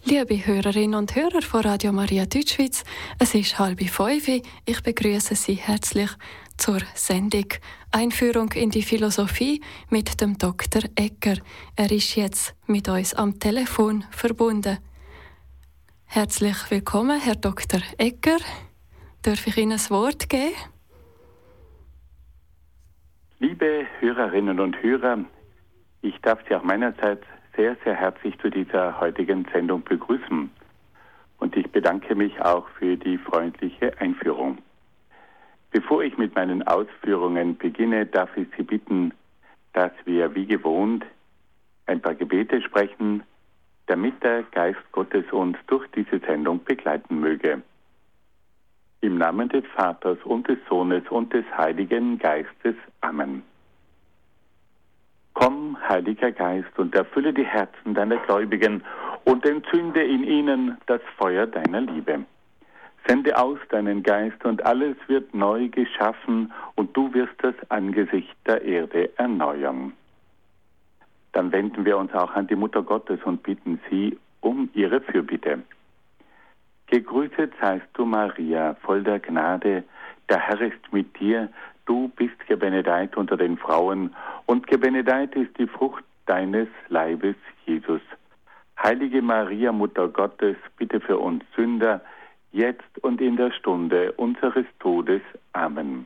Liebe Hörerinnen und Hörer von Radio Maria Deutschschweiz, es ist 4:30. Ich begrüße Sie herzlich zur Sendung Einführung in die Philosophie mit dem Dr. Egger. Er ist jetzt mit uns am Telefon verbunden. Herzlich willkommen, Herr Dr. Egger. Darf ich Ihnen das Wort geben? Liebe Hörerinnen und Hörer, ich darf Sie auch meinerseits sehr, sehr herzlich zu dieser heutigen Sendung begrüßen. Und ich bedanke mich auch für die freundliche Einführung. Bevor ich mit meinen Ausführungen beginne, darf ich Sie bitten, dass wir wie gewohnt ein paar Gebete sprechen, damit der Geist Gottes uns durch diese Sendung begleiten möge. Im Namen des Vaters und des Sohnes und des Heiligen Geistes. Amen. Komm, Heiliger Geist, und erfülle die Herzen deiner Gläubigen und entzünde in ihnen das Feuer deiner Liebe. Sende aus deinen Geist, und alles wird neu geschaffen, und du wirst das Angesicht der Erde erneuern. Dann wenden wir uns auch an die Mutter Gottes und bitten sie um ihre Fürbitte. Gegrüßet seist du, Maria, voll der Gnade, der Herr ist mit dir. Du bist gebenedeit unter den Frauen, und gebenedeit ist die Frucht deines Leibes, Jesus. Heilige Maria, Mutter Gottes, bitte für uns Sünder, jetzt und in der Stunde unseres Todes. Amen.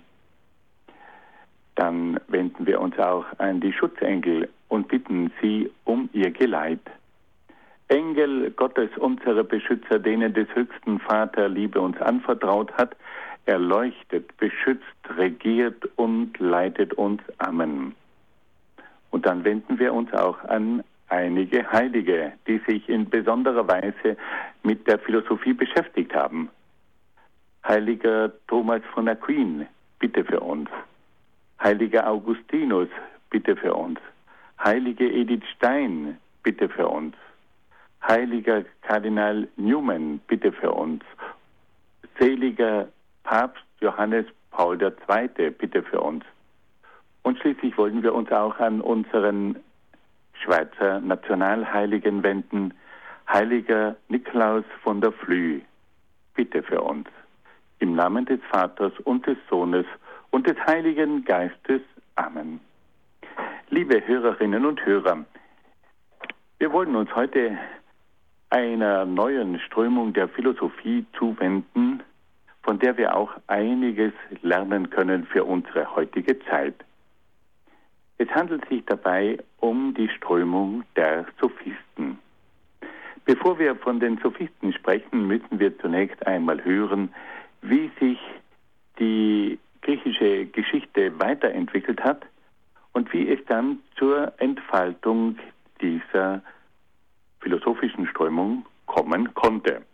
Dann wenden wir uns auch an die Schutzengel und bitten sie um ihr Geleit. Engel Gottes, unsere Beschützer, denen des höchsten Vater Liebe uns anvertraut hat, erleuchtet, beschützt, regiert und leitet uns. Amen. Und dann wenden wir uns auch an einige Heilige, die sich in besonderer Weise mit der Philosophie beschäftigt haben. Heiliger Thomas von Aquin, bitte für uns. Heiliger Augustinus, bitte für uns. Heilige Edith Stein, bitte für uns. Heiliger Kardinal Newman, bitte für uns. Seliger Papst Johannes Paul II., bitte für uns. Und schließlich wollen wir uns auch an unseren Schweizer Nationalheiligen wenden. Heiliger Nikolaus von der Flüe, bitte für uns. Im Namen des Vaters und des Sohnes und des Heiligen Geistes. Amen. Liebe Hörerinnen und Hörer, wir wollen uns heute einer neuen Strömung der Philosophie zuwenden, von der wir auch einiges lernen können für unsere heutige Zeit. Es handelt sich dabei um die Strömung der Sophisten. Bevor wir von den Sophisten sprechen, müssen wir zunächst einmal hören, wie sich die griechische Geschichte weiterentwickelt hat und wie es dann zur Entfaltung dieser philosophischen Strömung kommen konnte.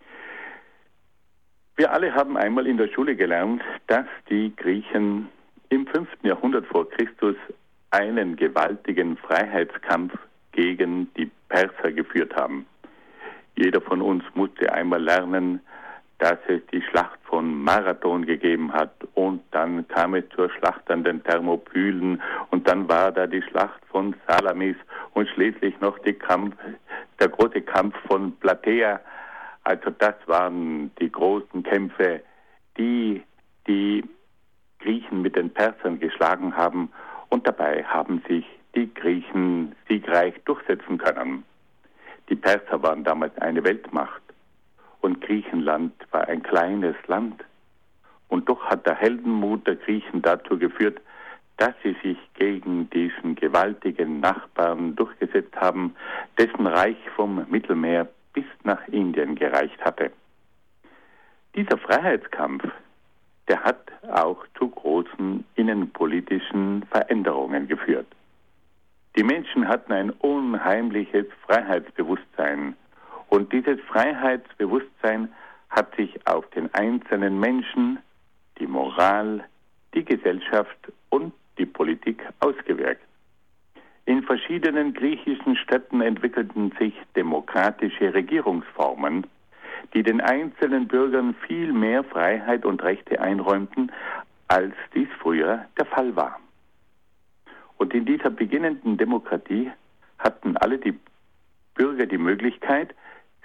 Wir alle haben einmal in der Schule gelernt, dass die Griechen im 5. Jahrhundert vor Christus einen gewaltigen Freiheitskampf gegen die Perser geführt haben. Jeder von uns musste einmal lernen, dass es die Schlacht von Marathon gegeben hat, und dann kam es zur Schlacht an den Thermopylen, und dann war da die Schlacht von Salamis und schließlich noch der große Kampf von Plataea. Also das waren die großen Kämpfe, die die Griechen mit den Persern geschlagen haben, und dabei haben sich die Griechen siegreich durchsetzen können. Die Perser waren damals eine Weltmacht und Griechenland war ein kleines Land. Und doch hat der Heldenmut der Griechen dazu geführt, dass sie sich gegen diesen gewaltigen Nachbarn durchgesetzt haben, dessen Reich vom Mittelmeer bis nach Indien gereicht hatte. Dieser Freiheitskampf, der hat auch zu großen innenpolitischen Veränderungen geführt. Die Menschen hatten ein unheimliches Freiheitsbewusstsein, und dieses Freiheitsbewusstsein hat sich auf den einzelnen Menschen, die Moral, die Gesellschaft und die Politik ausgewirkt. In verschiedenen griechischen Städten entwickelten sich demokratische Regierungsformen, die den einzelnen Bürgern viel mehr Freiheit und Rechte einräumten, als dies früher der Fall war. Und in dieser beginnenden Demokratie hatten alle die Bürger die Möglichkeit,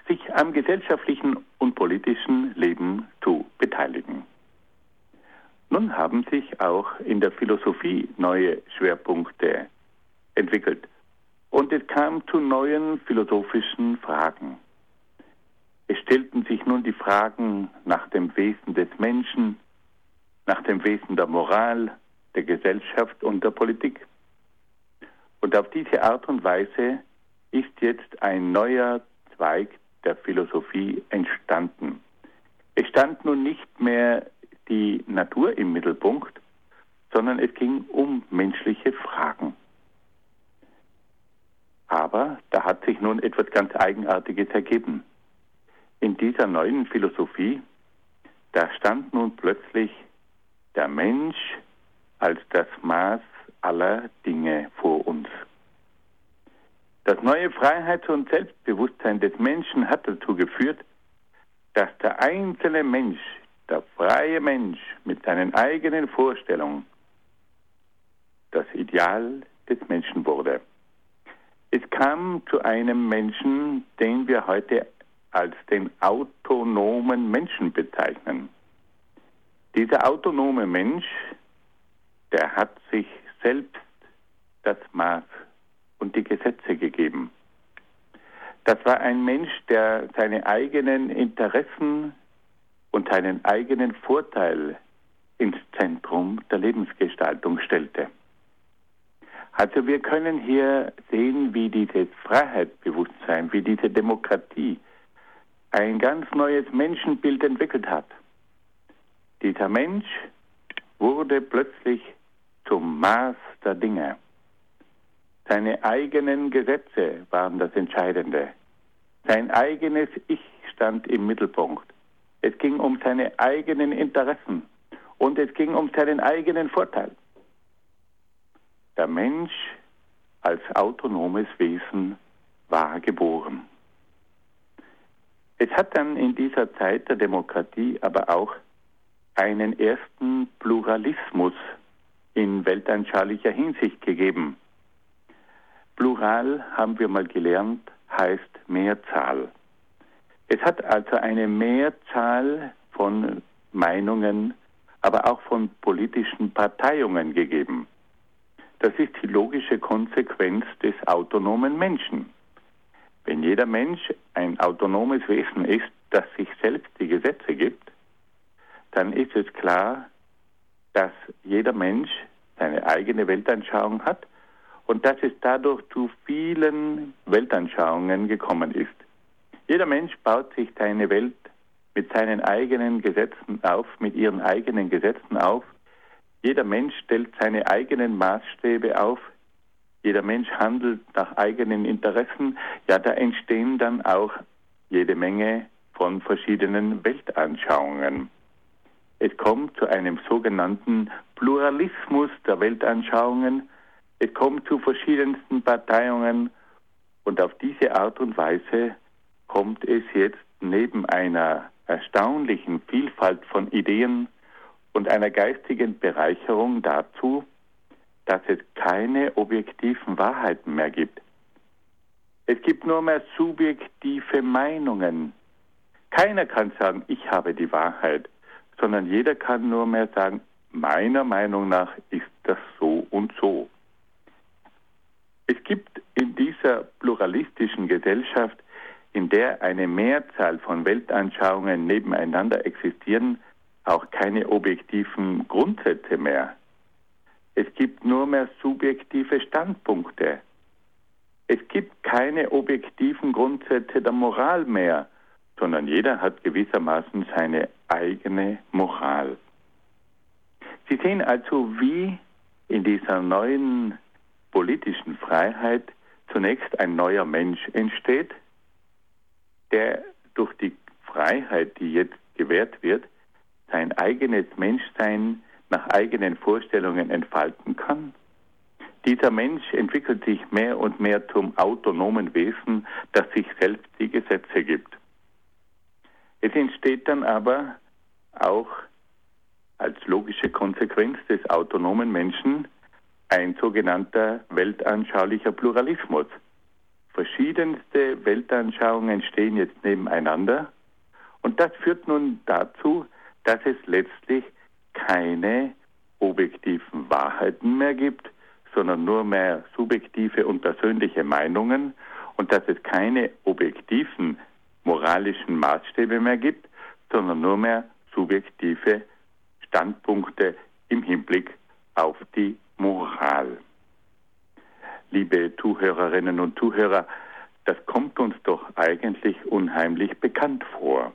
sich am gesellschaftlichen und politischen Leben zu beteiligen. Nun haben sich auch in der Philosophie neue Schwerpunkte entwickelt und es kam zu neuen philosophischen Fragen. Es stellten sich nun die Fragen nach dem Wesen des Menschen, nach dem Wesen der Moral, der Gesellschaft und der Politik. Und auf diese Art und Weise ist jetzt ein neuer Zweig der Philosophie entstanden. Es stand nun nicht mehr die Natur im Mittelpunkt, sondern es ging um menschliche Fragen. Aber da hat sich nun etwas ganz Eigenartiges ergeben. In dieser neuen Philosophie, da stand nun plötzlich der Mensch als das Maß aller Dinge vor uns. Das neue Freiheits- und Selbstbewusstsein des Menschen hat dazu geführt, dass der einzelne Mensch, der freie Mensch mit seinen eigenen Vorstellungen, das Ideal des Menschen wurde. Es kam zu einem Menschen, den wir heute als den autonomen Menschen bezeichnen. Dieser autonome Mensch, der hat sich selbst das Maß und die Gesetze gegeben. Das war ein Mensch, der seine eigenen Interessen und seinen eigenen Vorteil ins Zentrum der Lebensgestaltung stellte. Also wir können hier sehen, wie dieses Freiheitsbewusstsein, wie diese Demokratie ein ganz neues Menschenbild entwickelt hat. Dieser Mensch wurde plötzlich zum Maß der Dinge. Seine eigenen Gesetze waren das Entscheidende. Sein eigenes Ich stand im Mittelpunkt. Es ging um seine eigenen Interessen und es ging um seinen eigenen Vorteil. Der Mensch als autonomes Wesen war geboren. Es hat dann in dieser Zeit der Demokratie aber auch einen ersten Pluralismus in weltanschaulicher Hinsicht gegeben. Plural, haben wir mal gelernt, heißt Mehrzahl. Es hat also eine Mehrzahl von Meinungen, aber auch von politischen Parteiungen gegeben. Das ist die logische Konsequenz des autonomen Menschen. Wenn jeder Mensch ein autonomes Wesen ist, das sich selbst die Gesetze gibt, dann ist es klar, dass jeder Mensch seine eigene Weltanschauung hat und dass es dadurch zu vielen Weltanschauungen gekommen ist. Jeder Mensch baut sich seine Welt mit seinen eigenen Gesetzen auf, mit ihren eigenen Gesetzen auf. Jeder Mensch stellt seine eigenen Maßstäbe auf. Jeder Mensch handelt nach eigenen Interessen. Ja, da entstehen dann auch jede Menge von verschiedenen Weltanschauungen. Es kommt zu einem sogenannten Pluralismus der Weltanschauungen. Es kommt zu verschiedensten Parteiungen und auf diese Art und Weise kommt es jetzt neben einer erstaunlichen Vielfalt von Ideen und einer geistigen Bereicherung dazu, dass es keine objektiven Wahrheiten mehr gibt. Es gibt nur mehr subjektive Meinungen. Keiner kann sagen, ich habe die Wahrheit, sondern jeder kann nur mehr sagen, meiner Meinung nach ist das so und so. Es gibt in dieser pluralistischen Gesellschaft, in der eine Mehrzahl von Weltanschauungen nebeneinander existieren, auch keine objektiven Grundsätze mehr. Es gibt nur mehr subjektive Standpunkte. Es gibt keine objektiven Grundsätze der Moral mehr, sondern jeder hat gewissermaßen seine eigene Moral. Sie sehen also, wie in dieser neuen politischen Freiheit zunächst ein neuer Mensch entsteht, der durch die Freiheit, die jetzt gewährt wird, sein eigenes Menschsein nach eigenen Vorstellungen entfalten kann. Dieser Mensch entwickelt sich mehr und mehr zum autonomen Wesen, das sich selbst die Gesetze gibt. Es entsteht dann aber auch als logische Konsequenz des autonomen Menschen ein sogenannter weltanschaulicher Pluralismus. Verschiedenste Weltanschauungen stehen jetzt nebeneinander und das führt nun dazu, dass es letztlich keine objektiven Wahrheiten mehr gibt, sondern nur mehr subjektive und persönliche Meinungen und dass es keine objektiven moralischen Maßstäbe mehr gibt, sondern nur mehr subjektive Standpunkte im Hinblick auf die Moral. Liebe Zuhörerinnen und Zuhörer, das kommt uns doch eigentlich unheimlich bekannt vor.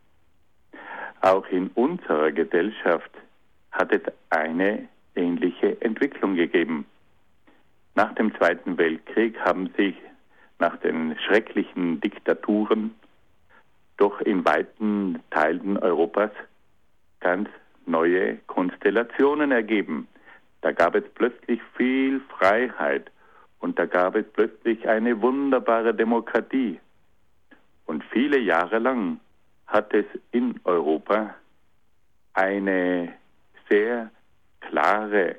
Auch in unserer Gesellschaft hat es eine ähnliche Entwicklung gegeben. Nach dem Zweiten Weltkrieg haben sich nach den schrecklichen Diktaturen doch in weiten Teilen Europas ganz neue Konstellationen ergeben. Da gab es plötzlich viel Freiheit und da gab es plötzlich eine wunderbare Demokratie. Und viele Jahre lang hat es in Europa eine sehr klare,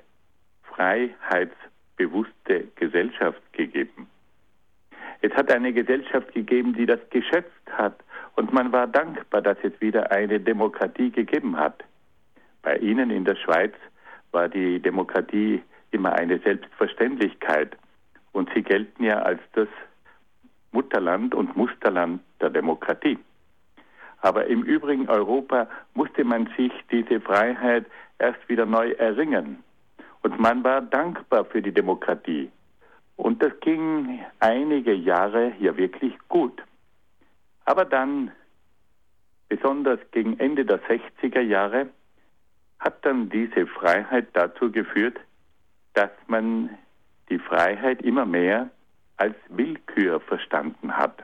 freiheitsbewusste Gesellschaft gegeben. Es hat eine Gesellschaft gegeben, die das geschätzt hat und man war dankbar, dass es wieder eine Demokratie gegeben hat. Bei Ihnen in der Schweiz war die Demokratie immer eine Selbstverständlichkeit und Sie gelten ja als das Mutterland und Musterland der Demokratie. Aber im übrigen Europa musste man sich diese Freiheit erst wieder neu erringen. Und man war dankbar für die Demokratie. Und das ging einige Jahre hier wirklich gut. Aber dann, besonders gegen Ende der 60er Jahre, hat dann diese Freiheit dazu geführt, dass man die Freiheit immer mehr als Willkür verstanden hat.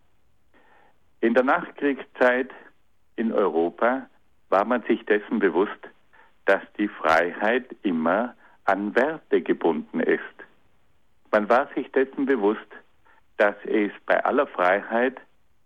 In der Nachkriegszeit in Europa war man sich dessen bewusst, dass die Freiheit immer an Werte gebunden ist. Man war sich dessen bewusst, dass es bei aller Freiheit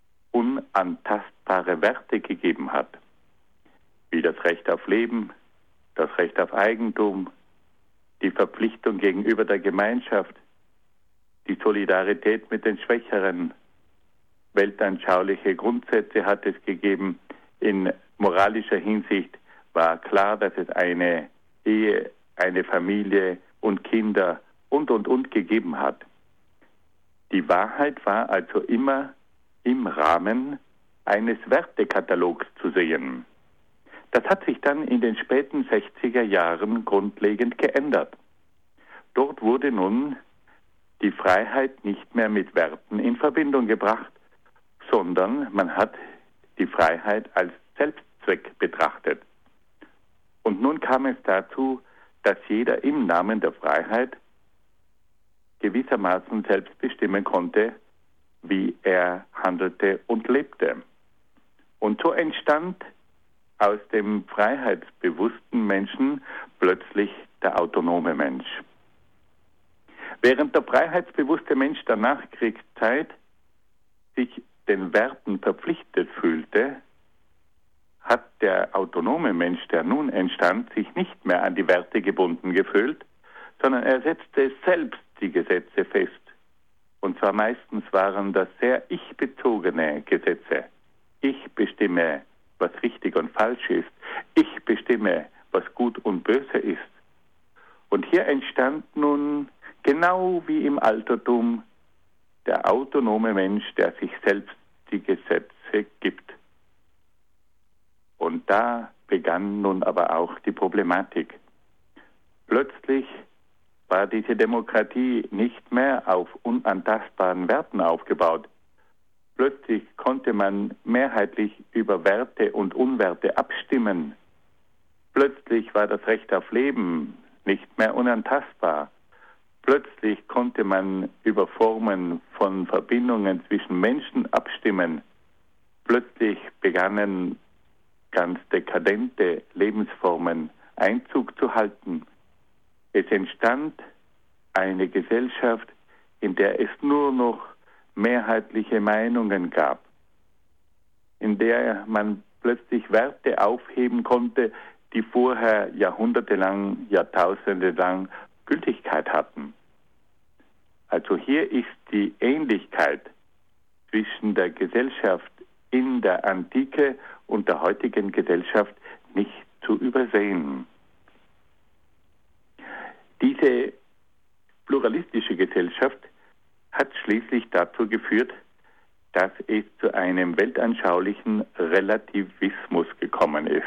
unantastbare Werte gegeben hat, wie das Recht auf Leben, das Recht auf Eigentum, die Verpflichtung gegenüber der Gemeinschaft, die Solidarität mit den Schwächeren. Weltanschauliche Grundsätze hat es gegeben. In moralischer Hinsicht war klar, dass es eine Ehe, eine Familie und Kinder und gegeben hat. Die Wahrheit war also immer im Rahmen eines Wertekatalogs zu sehen. Das hat sich dann in den späten 60er Jahren grundlegend geändert. Dort wurde nun die Freiheit nicht mehr mit Werten in Verbindung gebracht, sondern man hat die Freiheit als Selbstzweck betrachtet. Und nun kam es dazu, dass jeder im Namen der Freiheit gewissermaßen selbst bestimmen konnte, wie er handelte und lebte. Und so entstand aus dem freiheitsbewussten Menschen plötzlich der autonome Mensch. Während der freiheitsbewusste Mensch der Nachkriegszeit sich den Werten verpflichtet fühlte, hat der autonome Mensch, der nun entstand, sich nicht mehr an die Werte gebunden gefühlt, sondern er setzte selbst die Gesetze fest. Und zwar meistens waren das sehr ich-bezogene Gesetze. Ich bestimme, was richtig und falsch ist. Ich bestimme, was gut und böse ist. Und hier entstand nun, genau wie im Altertum, der autonome Mensch, der sich selbst die Gesetze gibt. Und da begann nun aber auch die Problematik. Plötzlich war diese Demokratie nicht mehr auf unantastbaren Werten aufgebaut. Plötzlich konnte man mehrheitlich über Werte und Unwerte abstimmen. Plötzlich war das Recht auf Leben nicht mehr unantastbar. Plötzlich konnte man über Formen von Verbindungen zwischen Menschen abstimmen. Plötzlich begannen ganz dekadente Lebensformen Einzug zu halten. Es entstand eine Gesellschaft, in der es nur noch mehrheitliche Meinungen gab, in der man plötzlich Werte aufheben konnte, die vorher jahrhundertelang, Jahrtausende lang Gültigkeit hatten. Also hier ist die Ähnlichkeit zwischen der Gesellschaft in der Antike und der heutigen Gesellschaft nicht zu übersehen. Diese pluralistische Gesellschaft hat schließlich dazu geführt, dass es zu einem weltanschaulichen Relativismus gekommen ist.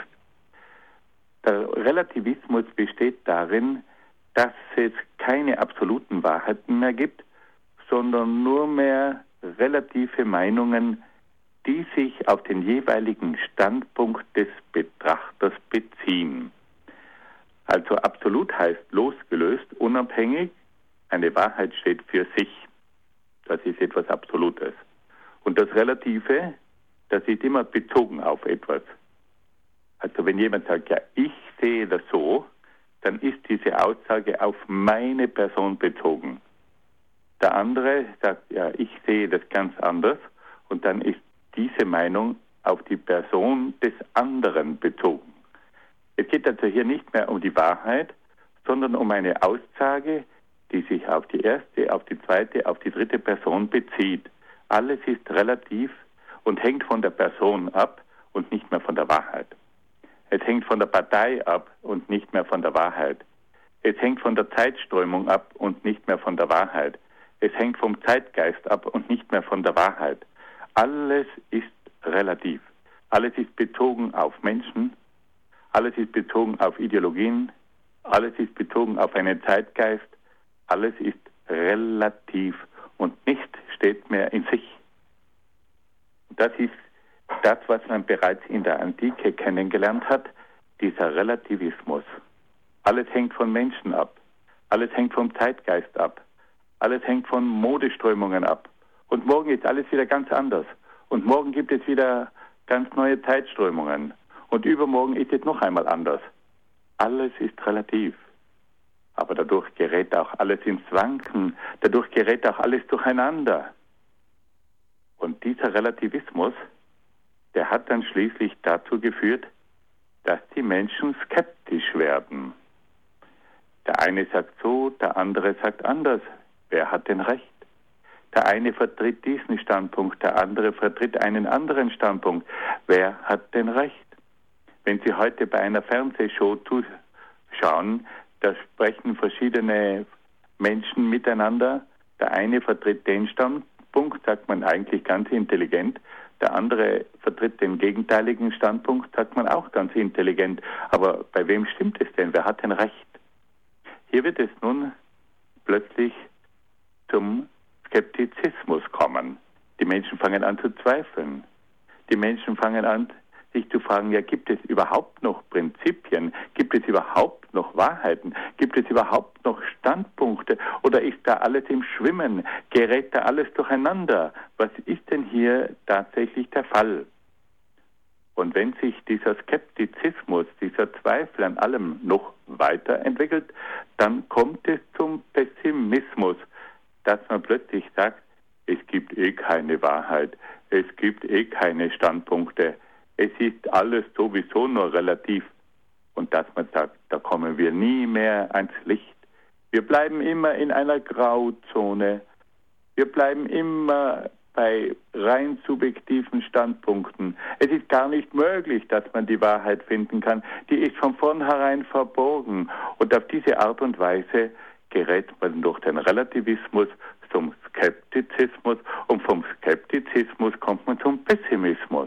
Der Relativismus besteht darin, dass es keine absoluten Wahrheiten mehr gibt, sondern nur mehr relative Meinungen, die sich auf den jeweiligen Standpunkt des Betrachters beziehen. Also absolut heißt losgelöst, unabhängig, eine Wahrheit steht für sich. Das ist etwas Absolutes. Und das Relative, das ist immer bezogen auf etwas. Also wenn jemand sagt, ja, ich sehe das so, dann ist diese Aussage auf meine Person bezogen. Der andere sagt, ja, ich sehe das ganz anders, und dann ist diese Meinung auf die Person des anderen bezogen. Es geht also hier nicht mehr um die Wahrheit, sondern um eine Aussage, die sich auf die erste, auf die zweite, auf die dritte Person bezieht. Alles ist relativ und hängt von der Person ab und nicht mehr von der Wahrheit. Es hängt von der Partei ab und nicht mehr von der Wahrheit. Es hängt von der Zeitströmung ab und nicht mehr von der Wahrheit. Es hängt vom Zeitgeist ab und nicht mehr von der Wahrheit. Alles ist relativ. Alles ist bezogen auf Menschen. Alles ist bezogen auf Ideologien. Alles ist bezogen auf einen Zeitgeist. Alles ist relativ und nichts steht mehr in sich. Das ist das, was man bereits in der Antike kennengelernt hat, dieser Relativismus. Alles hängt von Menschen ab. Alles hängt vom Zeitgeist ab. Alles hängt von Modeströmungen ab. Und morgen ist alles wieder ganz anders. Und morgen gibt es wieder ganz neue Zeitströmungen. Und übermorgen ist es noch einmal anders. Alles ist relativ. Aber dadurch gerät auch alles ins Wanken. Dadurch gerät auch alles durcheinander. Und dieser Relativismus, der hat dann schließlich dazu geführt, dass die Menschen skeptisch werden. Der eine sagt so, der andere sagt anders. Wer hat denn recht? Der eine vertritt diesen Standpunkt, der andere vertritt einen anderen Standpunkt. Wer hat denn recht? Wenn Sie heute bei einer Fernsehshow zuschauen, da sprechen verschiedene Menschen miteinander. Der eine vertritt den Standpunkt, sagt man eigentlich ganz intelligent. Der andere vertritt den gegenteiligen Standpunkt, sagt man auch ganz intelligent. Aber bei wem stimmt es denn? Wer hat denn recht? Hier wird es nun plötzlich zum Skeptizismus kommen. Die Menschen fangen an zu zweifeln. Die Menschen fangen an, sich zu fragen, ja, gibt es überhaupt noch Prinzipien? Gibt es überhaupt noch Wahrheiten? Gibt es überhaupt noch Standpunkte? Oder ist da alles im Schwimmen? Gerät da alles durcheinander? Was ist denn hier tatsächlich der Fall? Und wenn sich dieser Skeptizismus, dieser Zweifel an allem noch weiterentwickelt, dann kommt es zum Pessimismus, dass man plötzlich sagt, es gibt eh keine Wahrheit, es gibt eh keine Standpunkte, es ist alles sowieso nur relativ. Und dass man sagt, da kommen wir nie mehr ans Licht. Wir bleiben immer in einer Grauzone. Wir bleiben immer bei rein subjektiven Standpunkten. Es ist gar nicht möglich, dass man die Wahrheit finden kann. Die ist von vornherein verborgen. Und auf diese Art und Weise gerät man durch den Relativismus zum Skeptizismus und vom Skeptizismus kommt man zum Pessimismus.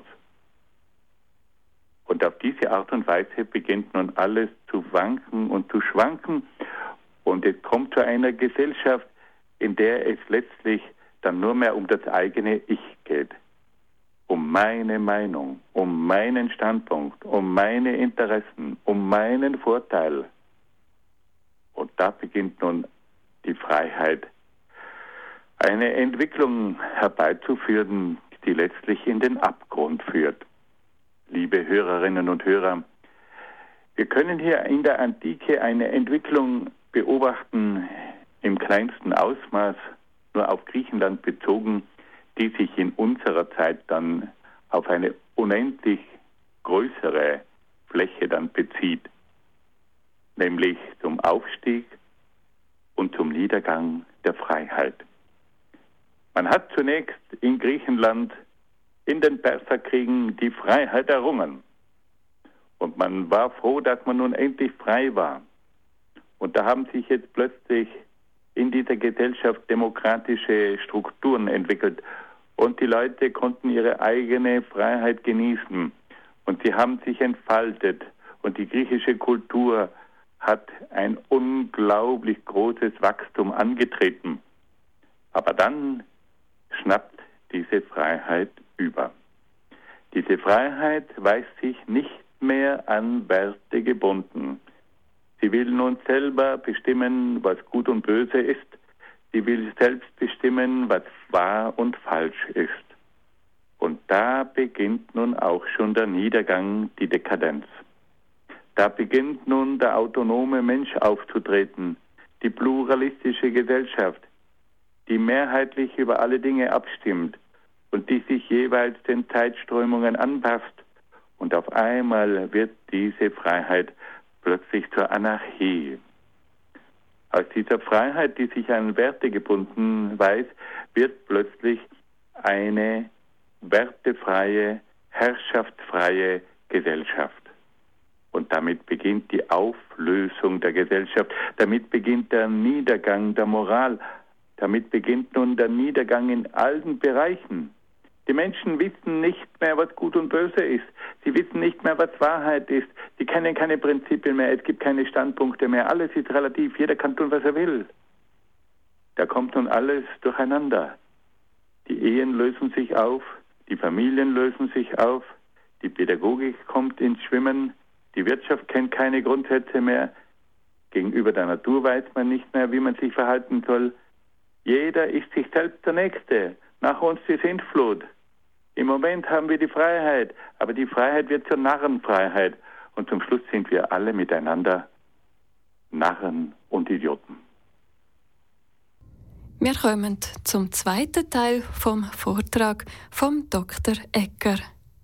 Und auf diese Art und Weise beginnt nun alles zu wanken und zu schwanken und es kommt zu einer Gesellschaft, in der es letztlich dann nur mehr um das eigene Ich geht. Um meine Meinung, um meinen Standpunkt, um meine Interessen, um meinen Vorteil. Und da beginnt nun die Freiheit, eine Entwicklung herbeizuführen, die letztlich in den Abgrund führt. Liebe Hörerinnen und Hörer, wir können hier in der Antike eine Entwicklung beobachten, im kleinsten Ausmaß, nur auf Griechenland bezogen, die sich in unserer Zeit dann auf eine unendlich größere Fläche dann bezieht, nämlich zum Aufstieg und zum Niedergang der Freiheit. Man hat zunächst in Griechenland in den Perserkriegen die Freiheit errungen. Und man war froh, dass man nun endlich frei war. Und da haben sich jetzt plötzlich in dieser Gesellschaft demokratische Strukturen entwickelt. Und die Leute konnten ihre eigene Freiheit genießen. Und sie haben sich entfaltet. Und die griechische Kultur hat ein unglaublich großes Wachstum angetreten. Aber dann schnappt diese Freiheit über. Diese Freiheit weiß sich nicht mehr an Werte gebunden. Sie will nun selber bestimmen, was gut und böse ist. Sie will selbst bestimmen, was wahr und falsch ist. Und da beginnt nun auch schon der Niedergang, die Dekadenz. Da beginnt nun der autonome Mensch aufzutreten, die pluralistische Gesellschaft, die mehrheitlich über alle Dinge abstimmt und die sich jeweils den Zeitströmungen anpasst. Und auf einmal wird diese Freiheit plötzlich zur Anarchie. Aus dieser Freiheit, die sich an Werte gebunden weiß, wird plötzlich eine wertefreie, herrschaftsfreie Gesellschaft. Und damit beginnt die Auflösung der Gesellschaft. Damit beginnt der Niedergang der Moral. Damit beginnt nun der Niedergang in allen Bereichen. Die Menschen wissen nicht mehr, was gut und böse ist. Sie wissen nicht mehr, was Wahrheit ist. Sie kennen keine Prinzipien mehr. Es gibt keine Standpunkte mehr. Alles ist relativ. Jeder kann tun, was er will. Da kommt nun alles durcheinander. Die Ehen lösen sich auf. Die Familien lösen sich auf. Die Pädagogik kommt ins Schwimmen. Die Wirtschaft kennt keine Grundsätze mehr. Gegenüber der Natur weiß man nicht mehr, wie man sich verhalten soll. Jeder ist sich selbst der Nächste. Nach uns die Sintflut. Im Moment haben wir die Freiheit, aber die Freiheit wird zur Narrenfreiheit. Und zum Schluss sind wir alle miteinander Narren und Idioten. Wir kommen zum zweiten Teil vom Vortrag vom Dr. Egger.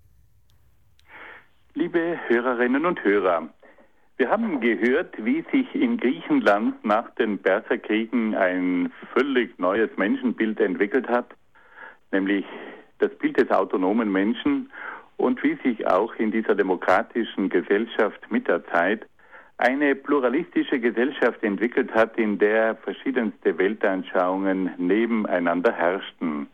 Liebe Hörerinnen und Hörer, wir haben gehört, wie sich in Griechenland nach den Perserkriegen ein völlig neues Menschenbild entwickelt hat, nämlich das Bild des autonomen Menschen, und wie sich auch in dieser demokratischen Gesellschaft mit der Zeit eine pluralistische Gesellschaft entwickelt hat, in der verschiedenste Weltanschauungen nebeneinander herrschten.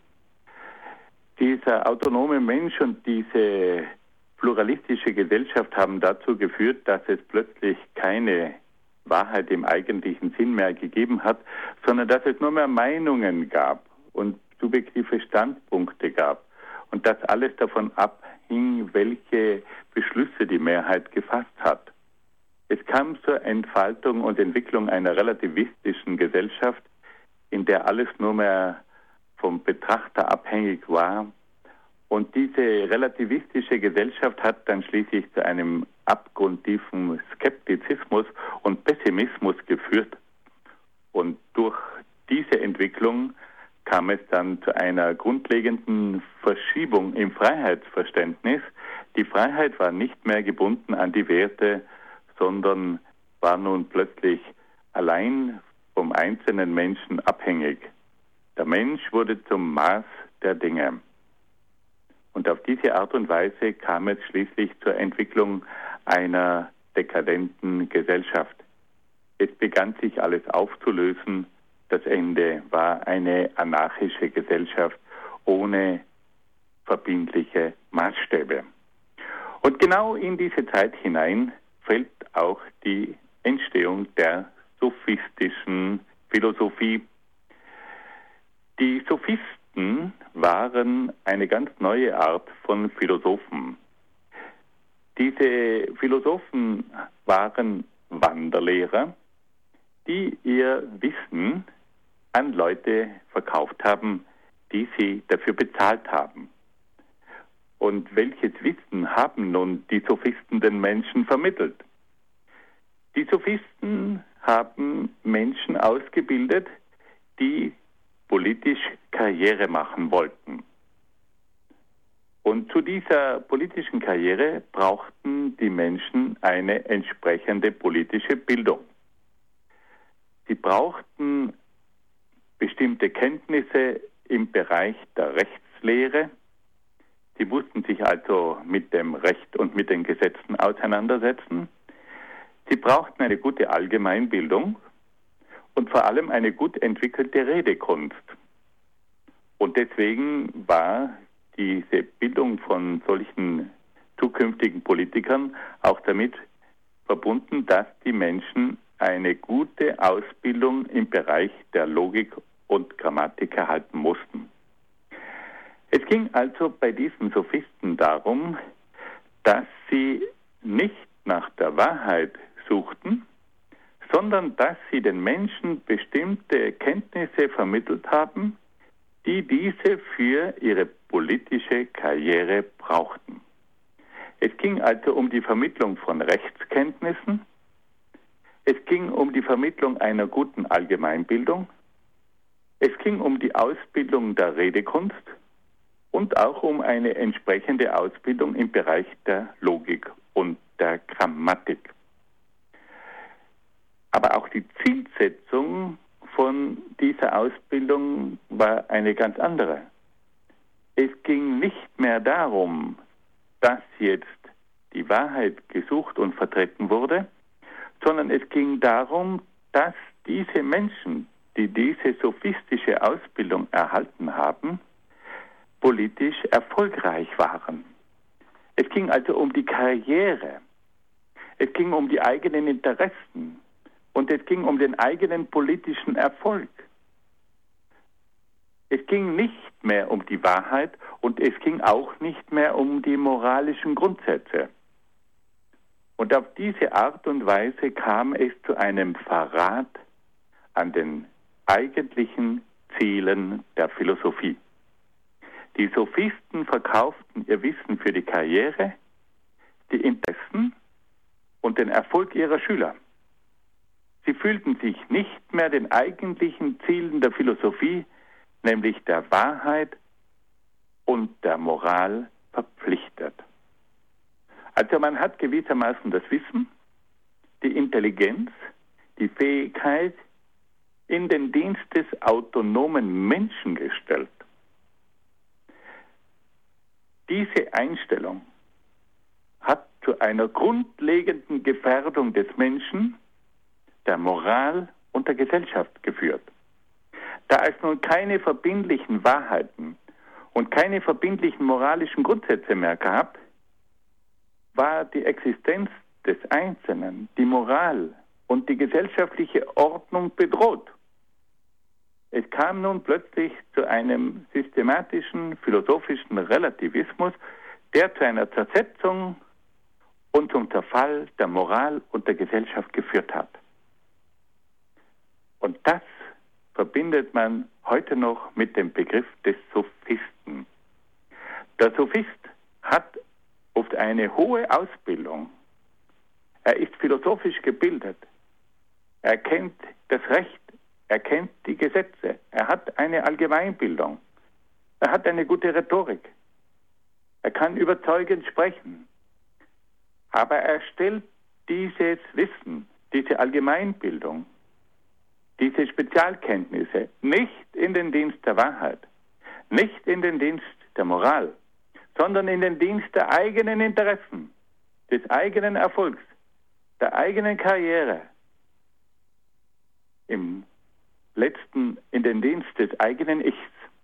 Dieser autonome Mensch und diese pluralistische Gesellschaft haben dazu geführt, dass es plötzlich keine Wahrheit im eigentlichen Sinn mehr gegeben hat, sondern dass es nur mehr Meinungen gab und subjektive Standpunkte gab und dass alles davon abhing, welche Beschlüsse die Mehrheit gefasst hat. Es kam zur Entfaltung und Entwicklung einer relativistischen Gesellschaft, in der alles nur mehr vom Betrachter abhängig war. Und diese relativistische Gesellschaft hat dann schließlich zu einem abgrundtiefen Skeptizismus und Pessimismus geführt. Und durch diese Entwicklung kam es dann zu einer grundlegenden Verschiebung im Freiheitsverständnis. Die Freiheit war nicht mehr gebunden an die Werte, sondern war nun plötzlich allein vom einzelnen Menschen abhängig. Der Mensch wurde zum Maß der Dinge. Und auf diese Art und Weise kam es schließlich zur Entwicklung einer dekadenten Gesellschaft. Es begann sich alles aufzulösen. Das Ende war eine anarchische Gesellschaft ohne verbindliche Maßstäbe. Und genau in diese Zeit hinein fällt auch die Entstehung der sophistischen Philosophie. Die Sophisten waren eine ganz neue Art von Philosophen. Diese Philosophen waren Wanderlehrer, die ihr Wissen an Leute verkauft haben, die sie dafür bezahlt haben. Und welches Wissen haben nun die Sophisten den Menschen vermittelt? Die Sophisten haben Menschen ausgebildet, die politisch Karriere machen wollten. Und zu dieser politischen Karriere brauchten die Menschen eine entsprechende politische Bildung. Sie brauchten bestimmte Kenntnisse im Bereich der Rechtslehre. Sie mussten sich also mit dem Recht und mit den Gesetzen auseinandersetzen. Sie brauchten eine gute Allgemeinbildung und vor allem eine gut entwickelte Redekunst. Und deswegen war diese Bildung von solchen zukünftigen Politikern auch damit verbunden, dass die Menschen eine gute Ausbildung im Bereich der Logik und Grammatik erhalten mussten. Es ging also bei diesen Sophisten darum, dass sie nicht nach der Wahrheit suchten, sondern dass sie den Menschen bestimmte Kenntnisse vermittelt haben, die diese für ihre politische Karriere brauchten. Es ging also um die Vermittlung von Rechtskenntnissen, es ging um die Vermittlung einer guten Allgemeinbildung, es ging um die Ausbildung der Redekunst und auch um eine entsprechende Ausbildung im Bereich der Logik und der Grammatik. Aber auch die Zielsetzung von dieser Ausbildung war eine ganz andere. Es ging nicht mehr darum, dass jetzt die Wahrheit gesucht und vertreten wurde, sondern es ging darum, dass diese Menschen, die diese sophistische Ausbildung erhalten haben, politisch erfolgreich waren. Es ging also um die Karriere, es ging um die eigenen Interessen und es ging um den eigenen politischen Erfolg. Es ging nicht mehr um die Wahrheit und es ging auch nicht mehr um die moralischen Grundsätze. Und auf diese Art und Weise kam es zu einem Verrat an den eigentlichen Zielen der Philosophie. Die Sophisten verkauften ihr Wissen für die Karriere, die Interessen und den Erfolg ihrer Schüler. Sie fühlten sich nicht mehr den eigentlichen Zielen der Philosophie, nämlich der Wahrheit und der Moral, verpflichtet. Also man hat gewissermaßen das Wissen, die Intelligenz, die Fähigkeit in den Dienst des autonomen Menschen gestellt. Diese Einstellung hat zu einer grundlegenden Gefährdung des Menschen, der Moral und der Gesellschaft geführt. Da es nun keine verbindlichen Wahrheiten und keine verbindlichen moralischen Grundsätze mehr gab, war die Existenz des Einzelnen, die Moral und die gesellschaftliche Ordnung bedroht. Es kam nun plötzlich zu einem systematischen philosophischen Relativismus, der zu einer Zersetzung und zum Zerfall der Moral und der Gesellschaft geführt hat. Und das verbindet man heute noch mit dem Begriff des Sophisten. Der Sophist hat oft eine hohe Ausbildung. Er ist philosophisch gebildet. Er kennt das Recht, er kennt die Gesetze. Er hat eine Allgemeinbildung. Er hat eine gute Rhetorik. Er kann überzeugend sprechen. Aber er stellt dieses Wissen, diese Allgemeinbildung, diese Spezialkenntnisse nicht in den Dienst der Wahrheit, nicht in den Dienst der Moral, sondern in den Dienst der eigenen Interessen, des eigenen Erfolgs, der eigenen Karriere, im letzten in den Dienst des eigenen Ichs.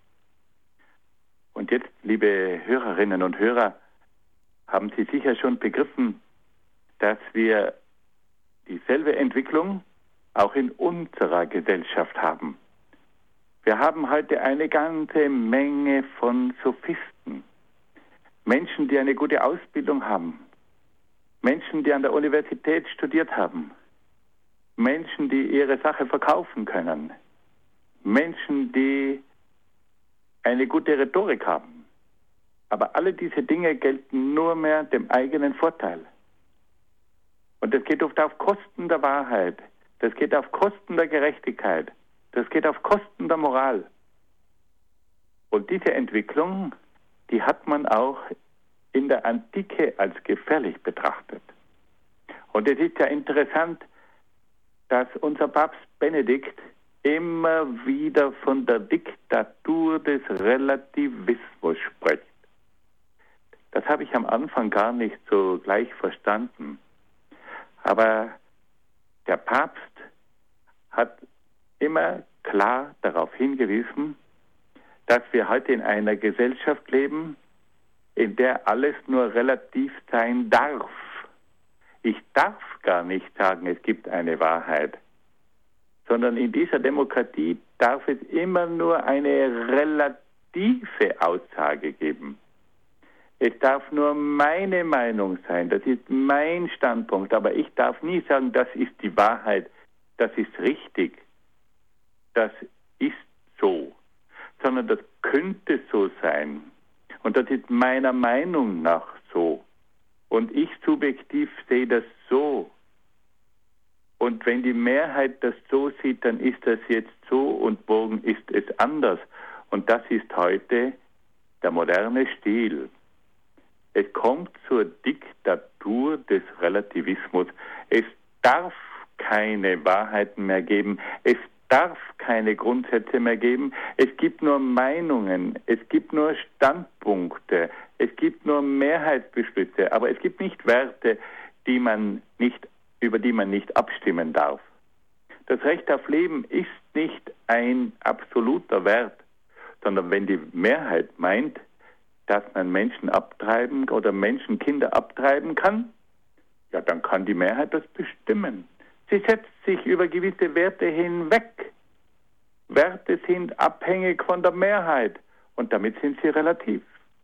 Und jetzt, liebe Hörerinnen und Hörer, haben Sie sicher schon begriffen, dass wir dieselbe Entwicklung auch in unserer Gesellschaft haben. Wir haben heute eine ganze Menge von Sophisten. Menschen, die eine gute Ausbildung haben. Menschen, die an der Universität studiert haben. Menschen, die ihre Sache verkaufen können. Menschen, die eine gute Rhetorik haben. Aber alle diese Dinge gelten nur mehr dem eigenen Vorteil. Und das geht oft auf Kosten der Wahrheit. Das geht auf Kosten der Gerechtigkeit. Das geht auf Kosten der Moral. Und diese Entwicklung, die hat man auch in der Antike als gefährlich betrachtet. Und es ist ja interessant, dass unser Papst Benedikt immer wieder von der Diktatur des Relativismus spricht. Das habe ich am Anfang gar nicht so gleich verstanden. Aber der Papst hat immer klar darauf hingewiesen, dass wir heute in einer Gesellschaft leben, in der alles nur relativ sein darf. Ich darf gar nicht sagen, es gibt eine Wahrheit, sondern in dieser Demokratie darf es immer nur eine relative Aussage geben. Es darf nur meine Meinung sein, das ist mein Standpunkt, aber ich darf nie sagen, das ist die Wahrheit, das ist richtig, das ist so, sondern das könnte so sein und das ist meiner Meinung nach so und ich subjektiv sehe das so und wenn die Mehrheit das so sieht, dann ist das jetzt so und morgen ist es anders und das ist heute der moderne Stil. Es kommt zur Diktatur des Relativismus. Es darf keine Wahrheiten mehr geben. Es darf keine Grundsätze mehr geben. Es gibt nur Meinungen. Es gibt nur Standpunkte. Es gibt nur Mehrheitsbeschlüsse. Aber es gibt nicht Werte, über die man nicht abstimmen darf. Das Recht auf Leben ist nicht ein absoluter Wert, sondern wenn die Mehrheit meint, dass man Menschen abtreiben oder Kinder abtreiben kann, ja, dann kann die Mehrheit das bestimmen. Sie setzt sich über gewisse Werte hinweg. Werte sind abhängig von der Mehrheit und damit sind sie relativ.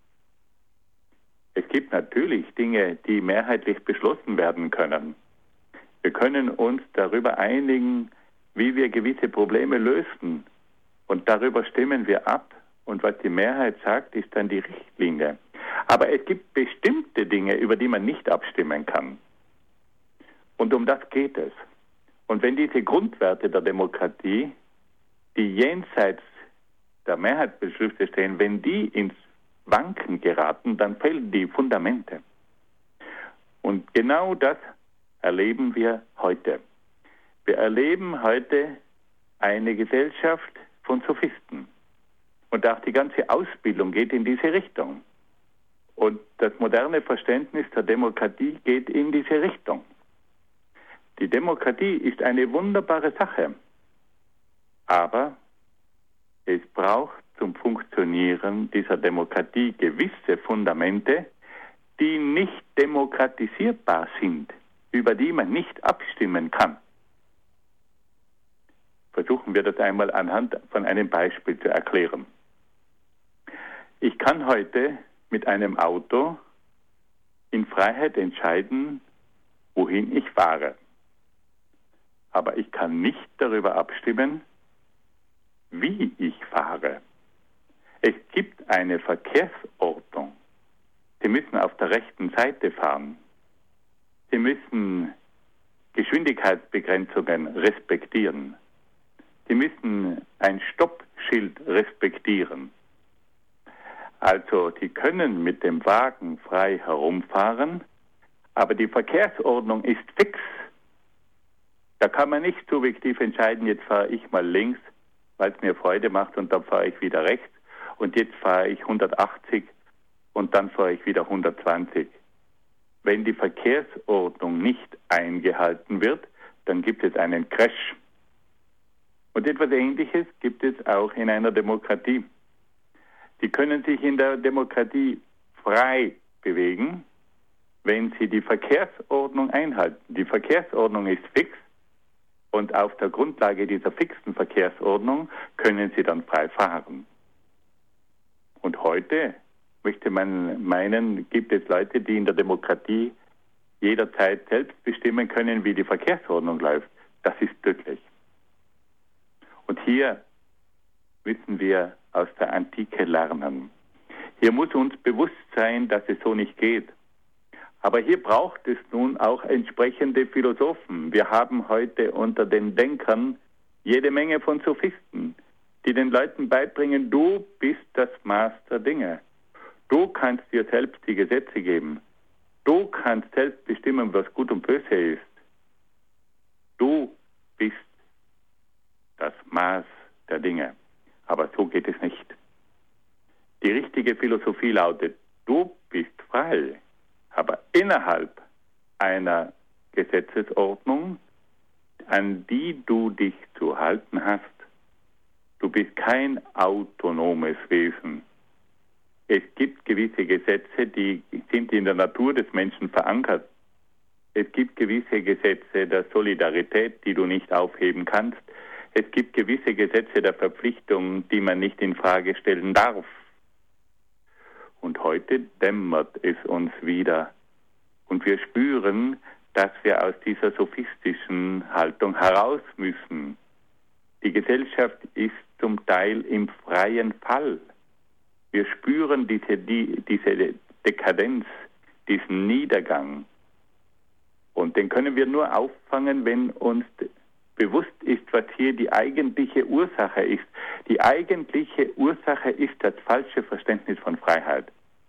Es gibt natürlich Dinge, die mehrheitlich beschlossen werden können. Wir können uns darüber einigen, wie wir gewisse Probleme lösen und darüber stimmen wir ab. Und was die Mehrheit sagt, ist dann die Richtlinie. Aber es gibt bestimmte Dinge, über die man nicht abstimmen kann. Und um das geht es. Und wenn diese Grundwerte der Demokratie, die jenseits der Mehrheitsbeschlüsse stehen, wenn die ins Wanken geraten, dann fehlen die Fundamente. Und genau das erleben wir heute. Wir erleben heute eine Gesellschaft von Sophisten. Und auch die ganze Ausbildung geht in diese Richtung. Und das moderne Verständnis der Demokratie geht in diese Richtung. Die Demokratie ist eine wunderbare Sache. Aber es braucht zum Funktionieren dieser Demokratie gewisse Fundamente, die nicht demokratisierbar sind, über die man nicht abstimmen kann. Versuchen wir das einmal anhand von einem Beispiel zu erklären. Ich kann heute mit einem Auto in Freiheit entscheiden, wohin ich fahre. Aber ich kann nicht darüber abstimmen, wie ich fahre. Es gibt eine Verkehrsordnung. Sie müssen auf der rechten Seite fahren. Sie müssen Geschwindigkeitsbegrenzungen respektieren. Sie müssen ein Stoppschild respektieren. Also, Sie können mit dem Wagen frei herumfahren, aber die Verkehrsordnung ist fix. Da kann man nicht subjektiv entscheiden, jetzt fahre ich mal links, weil es mir Freude macht und dann fahre ich wieder rechts und jetzt fahre ich 180 und dann fahre ich wieder 120. Wenn die Verkehrsordnung nicht eingehalten wird, dann gibt es einen Crash. Und etwas Ähnliches gibt es auch in einer Demokratie. Sie können sich in der Demokratie frei bewegen, wenn Sie die Verkehrsordnung einhalten. Die Verkehrsordnung ist fix und auf der Grundlage dieser fixen Verkehrsordnung können Sie dann frei fahren. Und heute möchte man meinen, gibt es Leute, die in der Demokratie jederzeit selbst bestimmen können, wie die Verkehrsordnung läuft. Das ist tödlich. Und hier müssen wir aus der Antike lernen. Hier muss uns bewusst sein, dass es so nicht geht. Aber hier braucht es nun auch entsprechende Philosophen. Wir haben heute unter den Denkern jede Menge von Sophisten, die den Leuten beibringen, du bist das Maß der Dinge. Du kannst dir selbst die Gesetze geben. Du kannst selbst bestimmen, was gut und böse ist. Du bist das Maß der Dinge. Aber so geht es nicht. Die richtige Philosophie lautet, du bist frei, aber innerhalb einer Gesetzesordnung, an die du dich zu halten hast. Du bist kein autonomes Wesen. Es gibt gewisse Gesetze, die sind in der Natur des Menschen verankert. Es gibt gewisse Gesetze der Solidarität, die du nicht aufheben kannst. Es gibt gewisse Gesetze der Verpflichtung, die man nicht in Frage stellen darf. Und heute dämmert es uns wieder. Und wir spüren, dass wir aus dieser sophistischen Haltung heraus müssen. Die Gesellschaft ist zum Teil im freien Fall. Wir spüren diese Dekadenz, diesen Niedergang. Und den können wir nur auffangen, wenn uns bewusst ist, was hier die eigentliche Ursache ist. Die eigentliche Ursache ist das falsche Verständnis von Freiheit.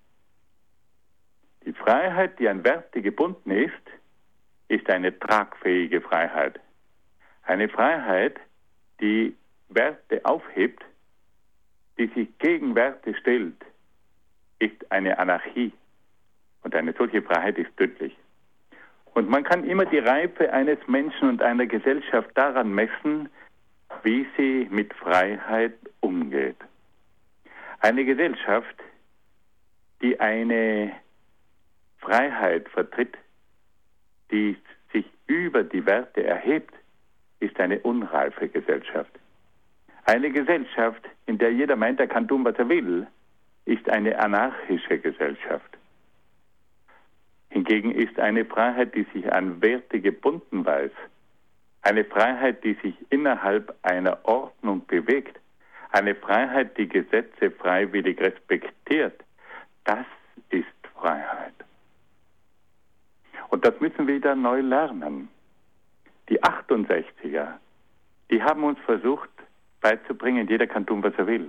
Die Freiheit, die an Werte gebunden ist eine tragfähige Freiheit. Eine Freiheit, die Werte aufhebt, die sich gegen Werte stellt, ist eine Anarchie. Und eine solche Freiheit ist tödlich. Und man kann immer die Reife eines Menschen und einer Gesellschaft daran messen, wie sie mit Freiheit umgeht. Eine Gesellschaft, die eine Freiheit vertritt, die sich über die Werte erhebt, ist eine unreife Gesellschaft. Eine Gesellschaft, in der jeder meint, er kann tun, was er will, ist eine anarchische Gesellschaft. Hingegen ist eine Freiheit, die sich an Werte gebunden weiß, eine Freiheit, die sich innerhalb einer Ordnung bewegt, eine Freiheit, die Gesetze freiwillig respektiert, das ist Freiheit. Und das müssen wir wieder neu lernen. Die 68er, die haben uns versucht beizubringen, jeder kann tun, was er will.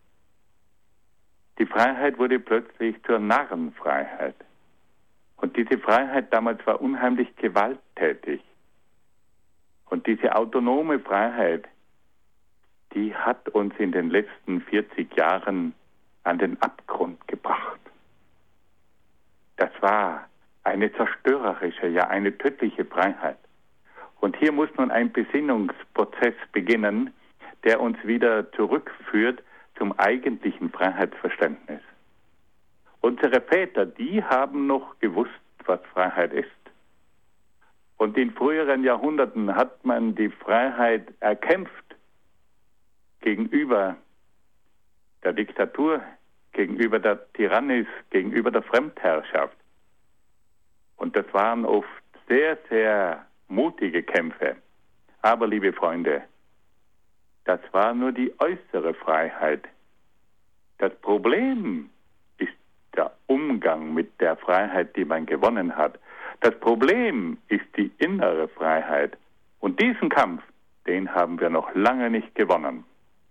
Die Freiheit wurde plötzlich zur Narrenfreiheit. Und diese Freiheit damals war unheimlich gewalttätig. Und diese autonome Freiheit, die hat uns in den letzten 40 Jahren an den Abgrund gebracht. Das war eine zerstörerische, ja eine tödliche Freiheit. Und hier muss nun ein Besinnungsprozess beginnen, der uns wieder zurückführt zum eigentlichen Freiheitsverständnis. Unsere Väter, die haben noch gewusst, was Freiheit ist. Und in früheren Jahrhunderten hat man die Freiheit erkämpft gegenüber der Diktatur, gegenüber der Tyrannis, gegenüber der Fremdherrschaft. Und das waren oft sehr, sehr mutige Kämpfe. Aber, liebe Freunde, das war nur die äußere Freiheit. Das Problem ist der Umgang mit der Freiheit, die man gewonnen hat. Das Problem ist die innere Freiheit. Und diesen Kampf, den haben wir noch lange nicht gewonnen.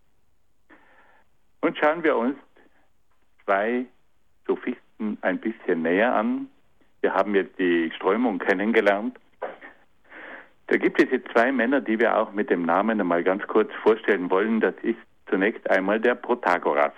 Und schauen wir uns zwei Sophisten ein bisschen näher an. Wir haben jetzt die Strömung kennengelernt. Da gibt es jetzt zwei Männer, die wir auch mit dem Namen einmal ganz kurz vorstellen wollen. Das ist zunächst einmal der Protagoras.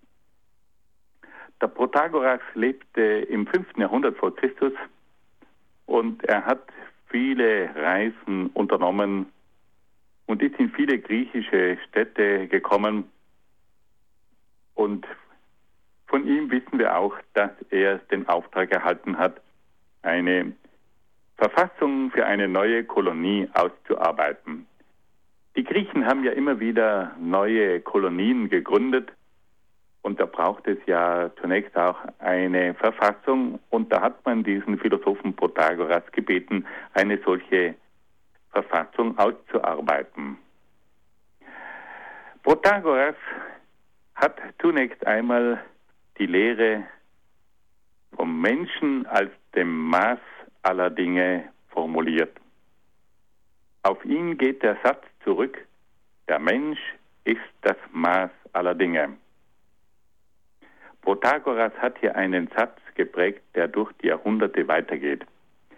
Der Protagoras lebte im 5. Jahrhundert vor Christus und er hat viele Reisen unternommen und ist in viele griechische Städte gekommen. Und von ihm wissen wir auch, dass er den Auftrag erhalten hat, eine Verfassung für eine neue Kolonie auszuarbeiten. Die Griechen haben ja immer wieder neue Kolonien gegründet und da braucht es ja zunächst auch eine Verfassung und da hat man diesen Philosophen Protagoras gebeten, eine solche Verfassung auszuarbeiten. Protagoras hat zunächst einmal die Lehre vom Menschen als dem Maß aller Dinge formuliert. Auf ihn geht der Satz zurück, der Mensch ist das Maß aller Dinge. Protagoras hat hier einen Satz geprägt, der durch die Jahrhunderte weitergeht.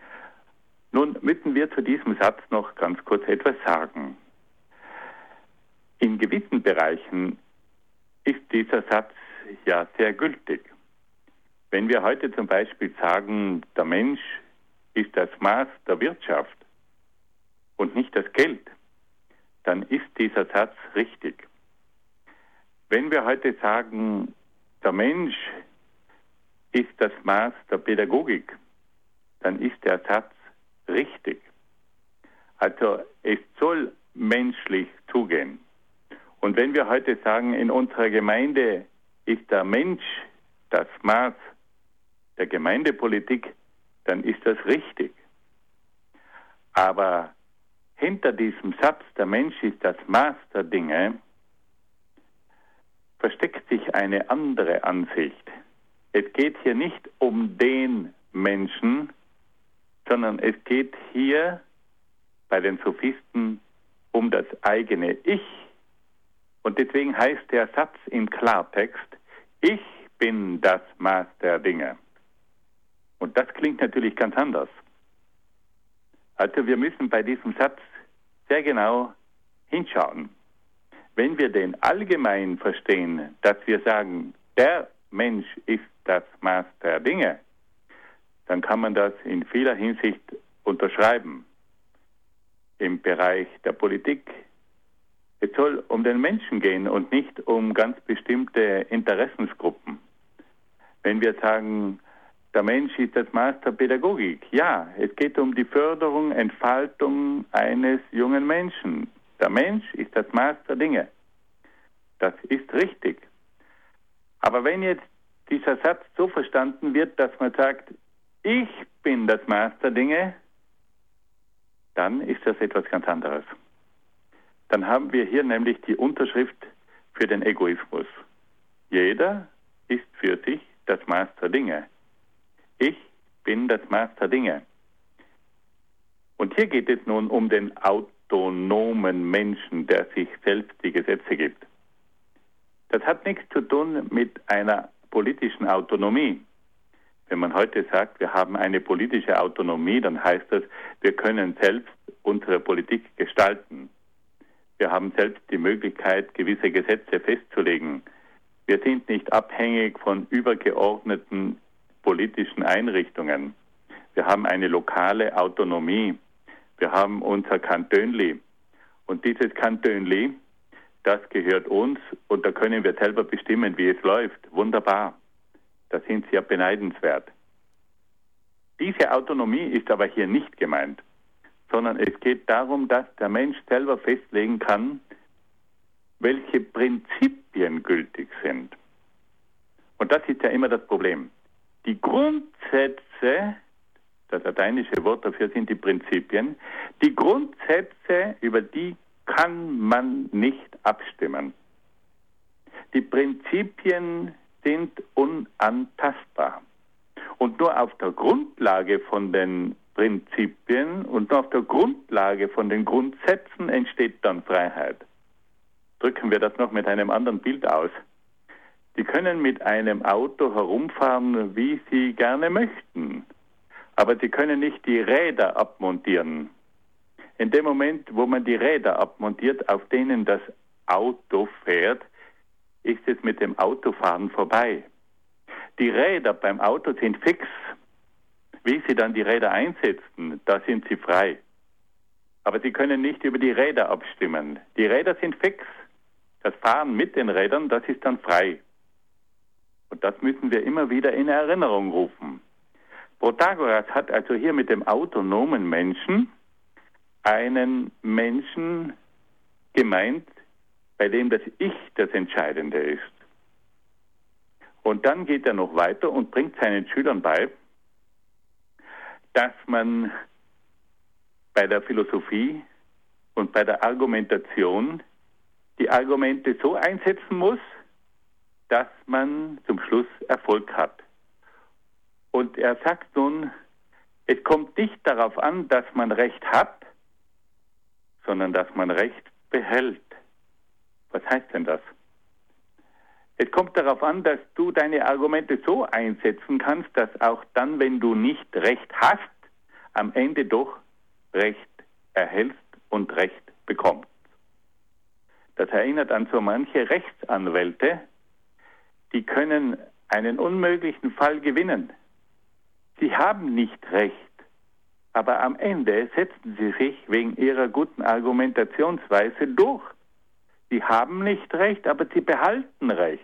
Nun müssen wir zu diesem Satz noch ganz kurz etwas sagen. In gewissen Bereichen ist dieser Satz ja sehr gültig. Wenn wir heute zum Beispiel sagen, der Mensch ist das Maß der Wirtschaft und nicht das Geld, dann ist dieser Satz richtig. Wenn wir heute sagen, der Mensch ist das Maß der Pädagogik, dann ist der Satz richtig. Also es soll menschlich zugehen. Und wenn wir heute sagen, in unserer Gemeinde ist der Mensch das Maß der Gemeindepolitik, dann ist das richtig. Aber hinter diesem Satz, der Mensch ist das Maß der Dinge, versteckt sich eine andere Ansicht. Es geht hier nicht um den Menschen, sondern es geht hier bei den Sophisten um das eigene Ich. Und deswegen heißt der Satz im Klartext, ich bin das Maß der Dinge. Und das klingt natürlich ganz anders. Also wir müssen bei diesem Satz sehr genau hinschauen. Wenn wir den allgemein verstehen, dass wir sagen, der Mensch ist das Maß der Dinge, dann kann man das in vieler Hinsicht unterschreiben. Im Bereich der Politik, es soll um den Menschen gehen und nicht um ganz bestimmte Interessensgruppen. Wenn wir sagen, der Mensch ist das Maß der Pädagogik, ja, es geht um die Förderung, Entfaltung eines jungen Menschen. Der Mensch ist das Maß der Dinge. Das ist richtig. Aber wenn jetzt dieser Satz so verstanden wird, dass man sagt, ich bin das Maß der Dinge, dann ist das etwas ganz anderes. Dann haben wir hier nämlich die Unterschrift für den Egoismus. Jeder ist für sich das Maß der Dinge. Ich bin das Maß der Dinge. Und hier geht es nun um den autonomen Menschen, der sich selbst die Gesetze gibt. Das hat nichts zu tun mit einer politischen Autonomie. Wenn man heute sagt, wir haben eine politische Autonomie, dann heißt das, wir können selbst unsere Politik gestalten. Wir haben selbst die Möglichkeit, gewisse Gesetze festzulegen. Wir sind nicht abhängig von übergeordneten politischen Einrichtungen. Wir haben eine lokale Autonomie. Wir haben unser Kantönli. Und dieses Kantönli, das gehört uns und da können wir selber bestimmen, wie es läuft. Wunderbar. Das sind sehr beneidenswert. Diese Autonomie ist aber hier nicht gemeint, sondern es geht darum, dass der Mensch selber festlegen kann, welche Prinzipien gültig sind. Und das ist ja immer das Problem. Die Grundsätze, das lateinische Wort dafür sind die Prinzipien, die Grundsätze, über die kann man nicht abstimmen. Die Prinzipien sind unantastbar. Und nur auf der Grundlage von den Prinzipien und nur auf der Grundlage von den Grundsätzen entsteht dann Freiheit. Drücken wir das noch mit einem anderen Bild aus. Sie können mit einem Auto herumfahren, wie Sie gerne möchten. Aber Sie können nicht die Räder abmontieren. In dem Moment, wo man die Räder abmontiert, auf denen das Auto fährt, ist es mit dem Autofahren vorbei. Die Räder beim Auto sind fix. Wie Sie dann die Räder einsetzen, da sind Sie frei. Aber Sie können nicht über die Räder abstimmen. Die Räder sind fix. Das Fahren mit den Rädern, das ist dann frei. Und das müssen wir immer wieder in Erinnerung rufen. Protagoras hat also hier mit dem autonomen Menschen einen Menschen gemeint, bei dem das Ich das Entscheidende ist. Und dann geht er noch weiter und bringt seinen Schülern bei, dass man bei der Philosophie und bei der Argumentation die Argumente so einsetzen muss, dass man zum Schluss Erfolg hat. Und er sagt nun, es kommt nicht darauf an, dass man Recht hat, sondern dass man Recht behält. Was heißt denn das? Es kommt darauf an, dass du deine Argumente so einsetzen kannst, dass auch dann, wenn du nicht Recht hast, am Ende doch Recht erhältst und Recht bekommst. Das erinnert an so manche Rechtsanwälte, die können einen unmöglichen Fall gewinnen. Sie haben nicht recht, aber am Ende setzen sie sich wegen ihrer guten Argumentationsweise durch. Sie haben nicht recht, aber sie behalten recht.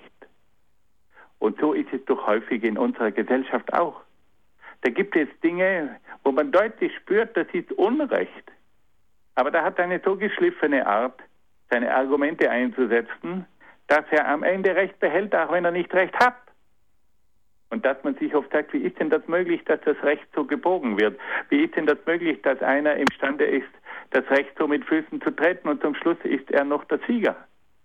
Und so ist es doch häufig in unserer Gesellschaft auch. Da gibt es Dinge, wo man deutlich spürt, das ist Unrecht. Aber da hat er eine so geschliffene Art, seine Argumente einzusetzen, dass er am Ende Recht behält, auch wenn er nicht Recht hat. Und dass man sich oft sagt, wie ist denn das möglich, dass das Recht so gebogen wird? Wie ist denn das möglich, dass einer imstande ist, das Recht so mit Füßen zu treten und zum Schluss ist er noch der Sieger?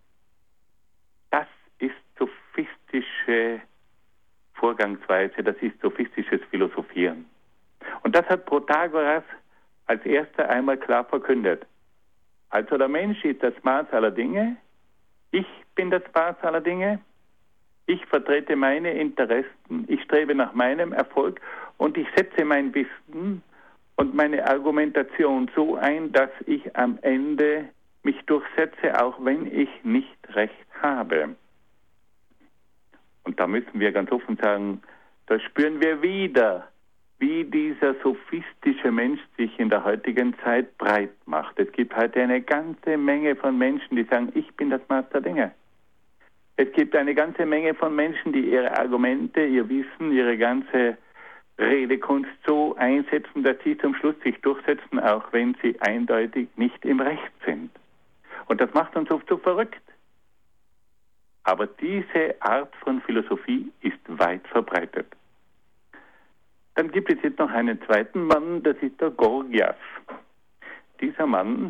Das ist sophistische Vorgangsweise, das ist sophistisches Philosophieren. Und das hat Protagoras als erster einmal klar verkündet. Also der Mensch ist das Maß aller Dinge, ich bin das Maß aller Dinge, ich vertrete meine Interessen, ich strebe nach meinem Erfolg und ich setze mein Wissen und meine Argumentation so ein, dass ich am Ende mich durchsetze, auch wenn ich nicht recht habe. Und da müssen wir ganz offen sagen, da spüren wir wieder, wie dieser sophistische Mensch sich in der heutigen Zeit breit macht. Es gibt heute eine ganze Menge von Menschen, die sagen, ich bin das Maß der Dinge. Es gibt eine ganze Menge von Menschen, die ihre Argumente, ihr Wissen, ihre ganze Redekunst so einsetzen, dass sie zum Schluss sich durchsetzen, auch wenn sie eindeutig nicht im Recht sind. Und das macht uns oft so verrückt. Aber diese Art von Philosophie ist weit verbreitet. Dann gibt es jetzt noch einen zweiten Mann, das ist der Gorgias. Dieser Mann,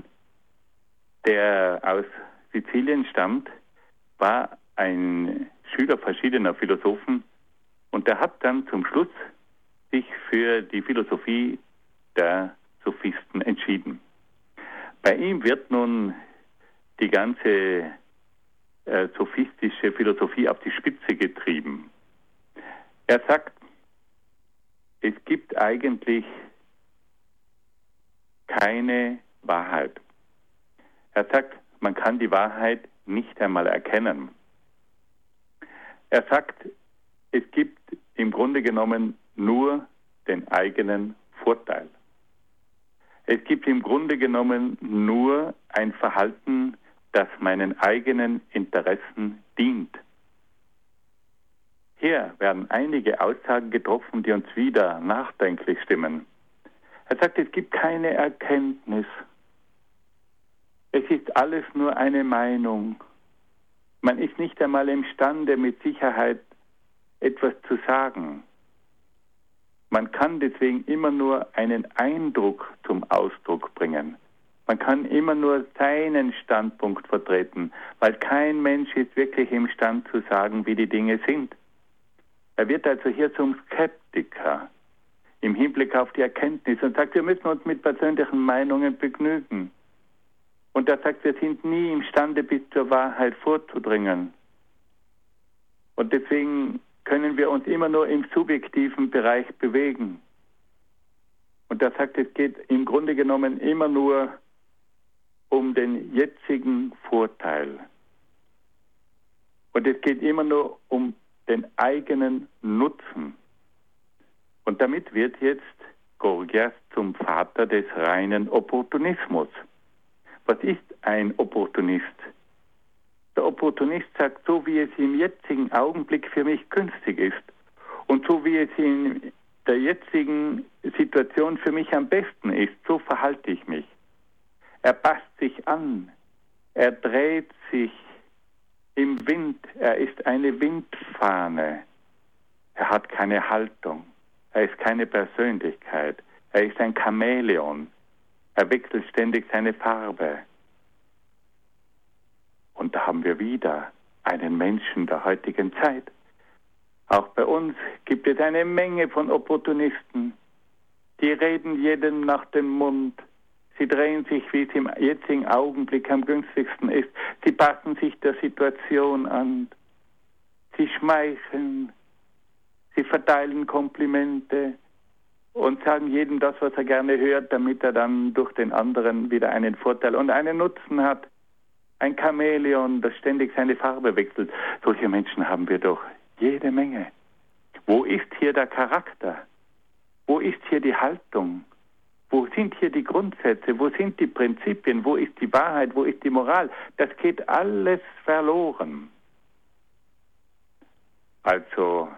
der aus Sizilien stammt, war ein Schüler verschiedener Philosophen und der hat dann zum Schluss sich für die Philosophie der Sophisten entschieden. Bei ihm wird nun die ganze sophistische Philosophie auf die Spitze getrieben. Er sagt, es gibt eigentlich keine Wahrheit. Er sagt, man kann die Wahrheit nicht einmal erkennen. Er sagt, es gibt im Grunde genommen nur den eigenen Vorteil. Es gibt im Grunde genommen nur ein Verhalten, das meinen eigenen Interessen dient. Hier werden einige Aussagen getroffen, die uns wieder nachdenklich stimmen. Er sagt, es gibt keine Erkenntnis. Es ist alles nur eine Meinung. Man ist nicht einmal imstande, mit Sicherheit etwas zu sagen. Man kann deswegen immer nur einen Eindruck zum Ausdruck bringen. Man kann immer nur seinen Standpunkt vertreten, weil kein Mensch ist wirklich imstande zu sagen, wie die Dinge sind. Er wird also hier zum Skeptiker im Hinblick auf die Erkenntnis und sagt, wir müssen uns mit persönlichen Meinungen begnügen. Und er sagt, wir sind nie imstande, bis zur Wahrheit vorzudringen. Und deswegen können wir uns immer nur im subjektiven Bereich bewegen. Und er sagt, es geht im Grunde genommen immer nur um den jetzigen Vorteil. Und es geht immer nur um den eigenen Nutzen. Und damit wird jetzt Gorgias zum Vater des reinen Opportunismus. Was ist ein Opportunist? Der Opportunist sagt, so wie es im jetzigen Augenblick für mich günstig ist und so wie es in der jetzigen Situation für mich am besten ist, so verhalte ich mich. Er passt sich an, er dreht sich im Wind, er ist eine Windfahne, er hat keine Haltung, er ist keine Persönlichkeit, er ist ein Chamäleon, er wechselt ständig seine Farbe. Und da haben wir wieder einen Menschen der heutigen Zeit. Auch bei uns gibt es eine Menge von Opportunisten, die reden jedem nach dem Mund. Sie drehen sich, wie es im jetzigen Augenblick am günstigsten ist. Sie passen sich der Situation an. Sie schmeicheln. Sie verteilen Komplimente und sagen jedem das, was er gerne hört, damit er dann durch den anderen wieder einen Vorteil und einen Nutzen hat. Ein Chamäleon, das ständig seine Farbe wechselt. Solche Menschen haben wir doch jede Menge. Wo ist hier der Charakter? Wo ist hier die Haltung? Wo sind hier die Grundsätze? Wo sind die Prinzipien? Wo ist die Wahrheit? Wo ist die Moral? Das geht alles verloren. Also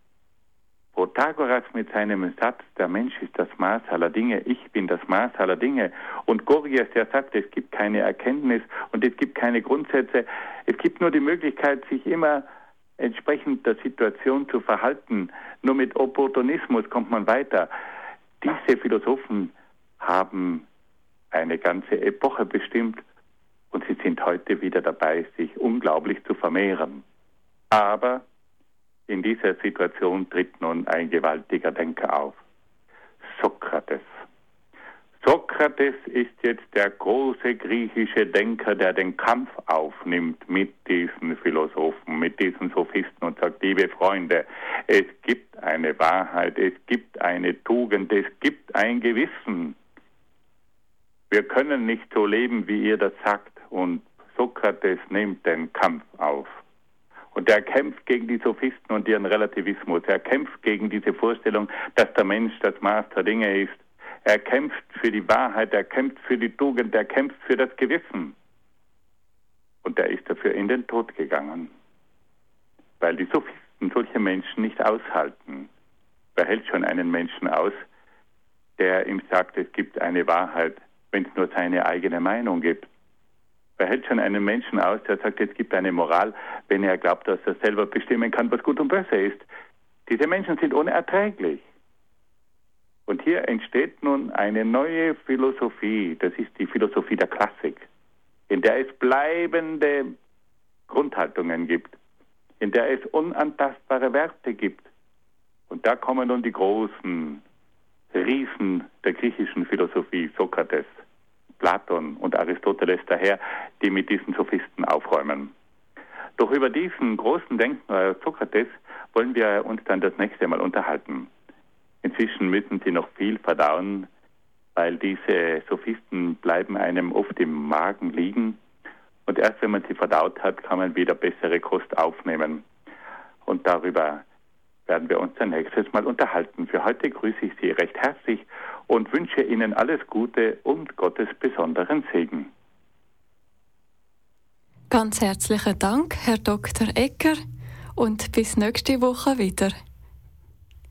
Protagoras mit seinem Satz, der Mensch ist das Maß aller Dinge, ich bin das Maß aller Dinge. Und Gorgias, der sagt, es gibt keine Erkenntnis und es gibt keine Grundsätze. Es gibt nur die Möglichkeit, sich immer entsprechend der Situation zu verhalten. Nur mit Opportunismus kommt man weiter. Diese Philosophen haben eine ganze Epoche bestimmt und sie sind heute wieder dabei, sich unglaublich zu vermehren. Aber in dieser Situation tritt nun ein gewaltiger Denker auf. Sokrates. Sokrates ist jetzt der große griechische Denker, der den Kampf aufnimmt mit diesen Philosophen, mit diesen Sophisten und sagt, liebe Freunde, es gibt eine Wahrheit, es gibt eine Tugend, es gibt ein Gewissen. Wir können nicht so leben, wie ihr das sagt. Und Sokrates nimmt den Kampf auf. Und er kämpft gegen die Sophisten und ihren Relativismus. Er kämpft gegen diese Vorstellung, dass der Mensch das Maß der Dinge ist. Er kämpft für die Wahrheit, er kämpft für die Tugend, er kämpft für das Gewissen. Und er ist dafür in den Tod gegangen. Weil die Sophisten solche Menschen nicht aushalten. Wer hält schon einen Menschen aus, der ihm sagt, es gibt eine Wahrheit, wenn es nur seine eigene Meinung gibt? Wer hält schon einen Menschen aus, der sagt, es gibt eine Moral, wenn er glaubt, dass er selber bestimmen kann, was gut und böse ist? Diese Menschen sind unerträglich. Und hier entsteht nun eine neue Philosophie, das ist die Philosophie der Klassik, in der es bleibende Grundhaltungen gibt, in der es unantastbare Werte gibt. Und da kommen nun die großen Riesen der griechischen Philosophie, Sokrates, Platon und Aristoteles daher, die mit diesen Sophisten aufräumen. Doch über diesen großen Denker Sokrates wollen wir uns dann das nächste Mal unterhalten. Inzwischen müssen sie noch viel verdauen, weil diese Sophisten bleiben einem oft im Magen liegen. Und erst wenn man sie verdaut hat, kann man wieder bessere Kost aufnehmen. Und darüber werden wir uns dann nächstes Mal unterhalten. Für heute grüße ich Sie recht herzlich und wünsche Ihnen alles Gute und Gottes besonderen Segen. Ganz herzlichen Dank, Herr Dr. Egger, und bis nächste Woche wieder.